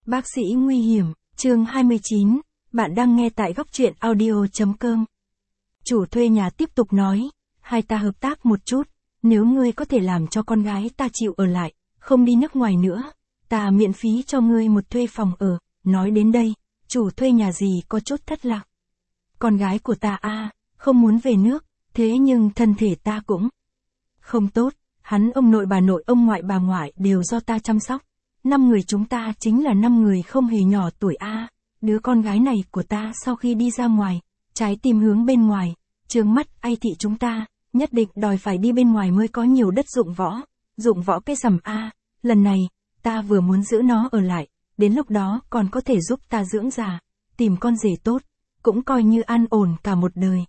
Bác sĩ nguy hiểm, chương 29, bạn đang nghe tại góc truyện audio.com. Chủ thuê nhà tiếp tục nói, hai ta hợp tác một chút, nếu ngươi có thể làm cho con gái ta chịu ở lại, không đi nước ngoài nữa, ta miễn phí cho ngươi một thuê phòng ở. Nói đến đây, chủ thuê nhà gì có chút thất lạc. Con gái của ta không muốn về nước, thế nhưng thân thể ta cũng không tốt, hắn ông nội bà nội ông ngoại bà ngoại đều do ta chăm sóc. 5 người chúng ta chính là 5 người không hề nhỏ tuổi đứa con gái này của ta sau khi đi ra ngoài, trái tim hướng bên ngoài, trướng mắt thị chúng ta, nhất định đòi phải đi bên ngoài mới có nhiều đất dụng võ cái rằm lần này, ta vừa muốn giữ nó ở lại, đến lúc đó còn có thể giúp ta dưỡng già, tìm con rể tốt, cũng coi như an ổn cả một đời.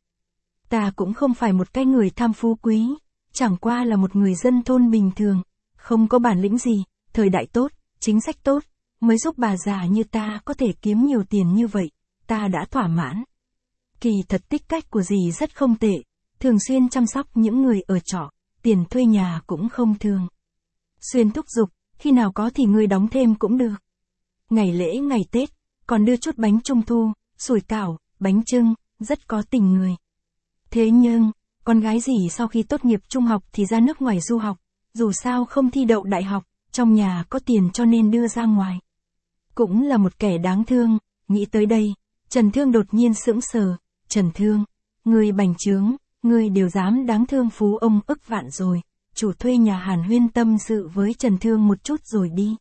Ta cũng không phải một cái người tham phú quý, chẳng qua là một người dân thôn bình thường, không có bản lĩnh gì, thời đại tốt, chính sách tốt, mới giúp bà già như ta có thể kiếm nhiều tiền như vậy, ta đã thỏa mãn. Kỳ thật tích cách của dì rất không tệ, thường xuyên chăm sóc những người ở trọ, tiền thuê nhà cũng không thường xuyên thúc giục, khi nào có thì ngươi đóng thêm cũng được. Ngày lễ ngày Tết, còn đưa chút bánh trung thu, sủi cảo, bánh chưng, rất có tình người. Thế nhưng, con gái dì sau khi tốt nghiệp trung học thì ra nước ngoài du học, dù sao không thi đậu đại học, trong nhà có tiền cho nên đưa ra ngoài. Cũng là một kẻ đáng thương, nghĩ tới đây, Trần Thương đột nhiên sững sờ, Trần Thương, ngươi bành trướng, ngươi đều dám đáng thương phú ông ức vạn rồi, chủ thuê nhà Hàn Huyên tâm sự với Trần Thương một chút rồi đi.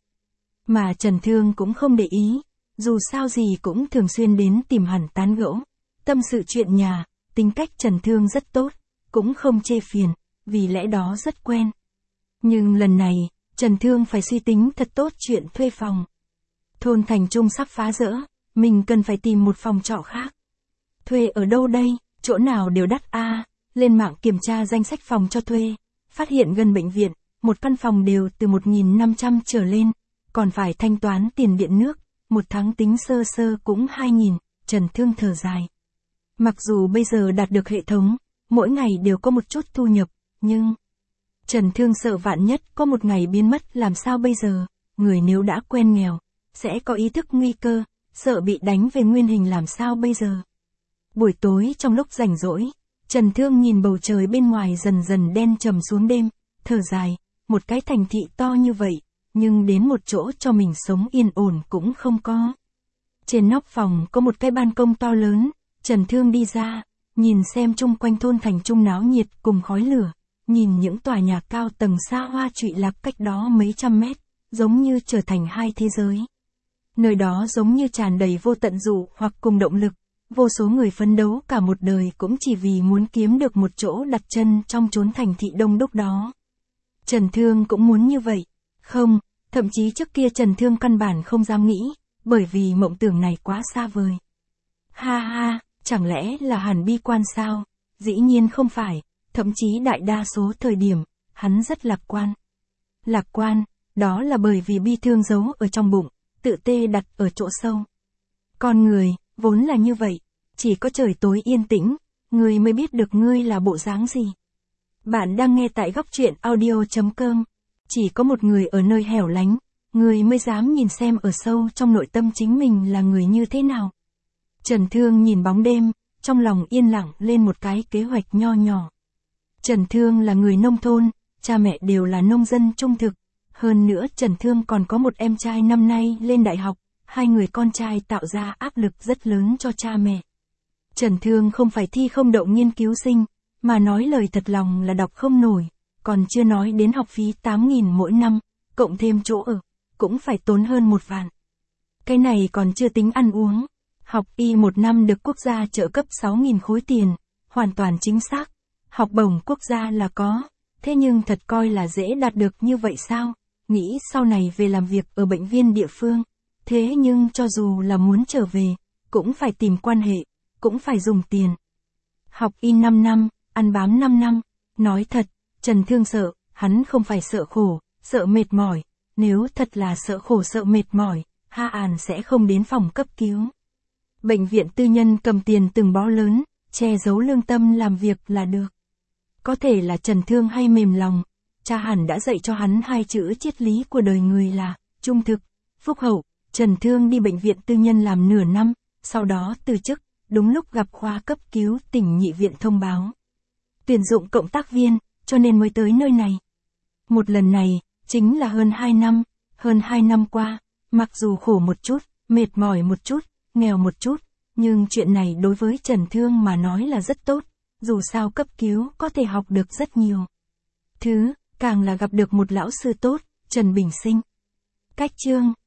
Mà Trần Thương cũng không để ý, dù sao gì cũng thường xuyên đến tìm hắn tán gẫu, tâm sự chuyện nhà, tính cách Trần Thương rất tốt, cũng không chê phiền, vì lẽ đó rất quen. Nhưng lần này, Trần Thương phải suy tính thật tốt chuyện thuê phòng. Thôn Thành Trung sắp phá rỡ, mình cần phải tìm một phòng trọ khác. Thuê ở đâu đây, chỗ nào đều đắt lên mạng kiểm tra danh sách phòng cho thuê, phát hiện gần bệnh viện, một căn phòng đều từ 1.500 trở lên, còn phải thanh toán tiền điện nước, một tháng tính sơ sơ cũng 2.000, Trần Thương thở dài. Mặc dù bây giờ đạt được hệ thống, mỗi ngày đều có một chút thu nhập, nhưng Trần Thương sợ vạn nhất có một ngày biến mất làm sao bây giờ, người nếu đã quen nghèo, sẽ có ý thức nguy cơ, sợ bị đánh về nguyên hình làm sao bây giờ. Buổi tối trong lúc rảnh rỗi, Trần Thương nhìn bầu trời bên ngoài dần dần đen trầm xuống đêm, thở dài, một cái thành thị to như vậy, nhưng đến một chỗ cho mình sống yên ổn cũng không có. Trên nóc phòng có một cái ban công to lớn, Trần Thương đi ra, nhìn xem chung quanh thôn Thành Trung náo nhiệt cùng khói lửa, nhìn những tòa nhà cao tầng xa hoa trụy lạc cách đó mấy trăm mét, giống như trở thành hai thế giới. Nơi đó giống như tràn đầy vô tận dụ hoặc cùng động lực, vô số người phấn đấu cả một đời cũng chỉ vì muốn kiếm được một chỗ đặt chân trong chốn thành thị đông đúc đó. Trần Thương cũng muốn như vậy. Không, thậm chí trước kia Trần Thương căn bản không dám nghĩ, bởi vì mộng tưởng này quá xa vời. Ha, chẳng lẽ là hắn bi quan sao? Dĩ nhiên không phải, thậm chí đại đa số thời điểm, hắn rất lạc quan. Lạc quan, đó là bởi vì bi thương giấu ở trong bụng, tự tê đặt ở chỗ sâu. Con người, vốn là như vậy, chỉ có trời tối yên tĩnh, ngươi mới biết được ngươi là bộ dáng gì. Bạn đang nghe tại góc truyện audio.com. Chỉ có một người ở nơi hẻo lánh, người mới dám nhìn xem ở sâu trong nội tâm chính mình là người như thế nào. Trần Thương nhìn bóng đêm, trong lòng yên lặng lên một cái kế hoạch nho nhỏ. Trần Thương là người nông thôn, cha mẹ đều là nông dân trung thực. Hơn nữa Trần Thương còn có một em trai năm nay lên đại học, hai người con trai tạo ra áp lực rất lớn cho cha mẹ. Trần Thương không phải thi không đậu nghiên cứu sinh, mà nói lời thật lòng là đọc không nổi, còn chưa nói đến học phí 8.000 mỗi năm, cộng thêm chỗ ở, cũng phải tốn hơn 1 vạn. Cái này còn chưa tính ăn uống. Học y 1 năm được quốc gia trợ cấp 6.000 khối tiền, hoàn toàn chính xác. Học bổng quốc gia là có, thế nhưng thật coi là dễ đạt được như vậy sao? Nghĩ sau này về làm việc ở bệnh viện địa phương, thế nhưng cho dù là muốn trở về, cũng phải tìm quan hệ, cũng phải dùng tiền. Học y 5 năm, ăn bám 5 năm, nói thật, Trần Thương sợ, hắn không phải sợ khổ, sợ mệt mỏi, nếu thật là sợ khổ sợ mệt mỏi, sẽ không đến phòng cấp cứu. Bệnh viện tư nhân cầm tiền từng bó lớn, che giấu lương tâm làm việc là được. Có thể là Trần Thương hay mềm lòng, cha hẳn đã dạy cho hắn 2 chữ triết lý của đời người là trung thực, phúc hậu, Trần Thương đi bệnh viện tư nhân làm nửa năm, sau đó từ chức, đúng lúc gặp khoa cấp cứu tỉnh Nhị viện thông báo tuyển dụng cộng tác viên, cho nên mới tới nơi này. Một lần này, chính là hơn 2 năm qua, mặc dù khổ một chút, mệt mỏi một chút, nghèo một chút, nhưng chuyện này đối với Trần Thương mà nói là rất tốt, dù sao cấp cứu có thể học được rất nhiều thứ, càng là gặp được một lão sư tốt, Trần Bình Sinh. Cách chương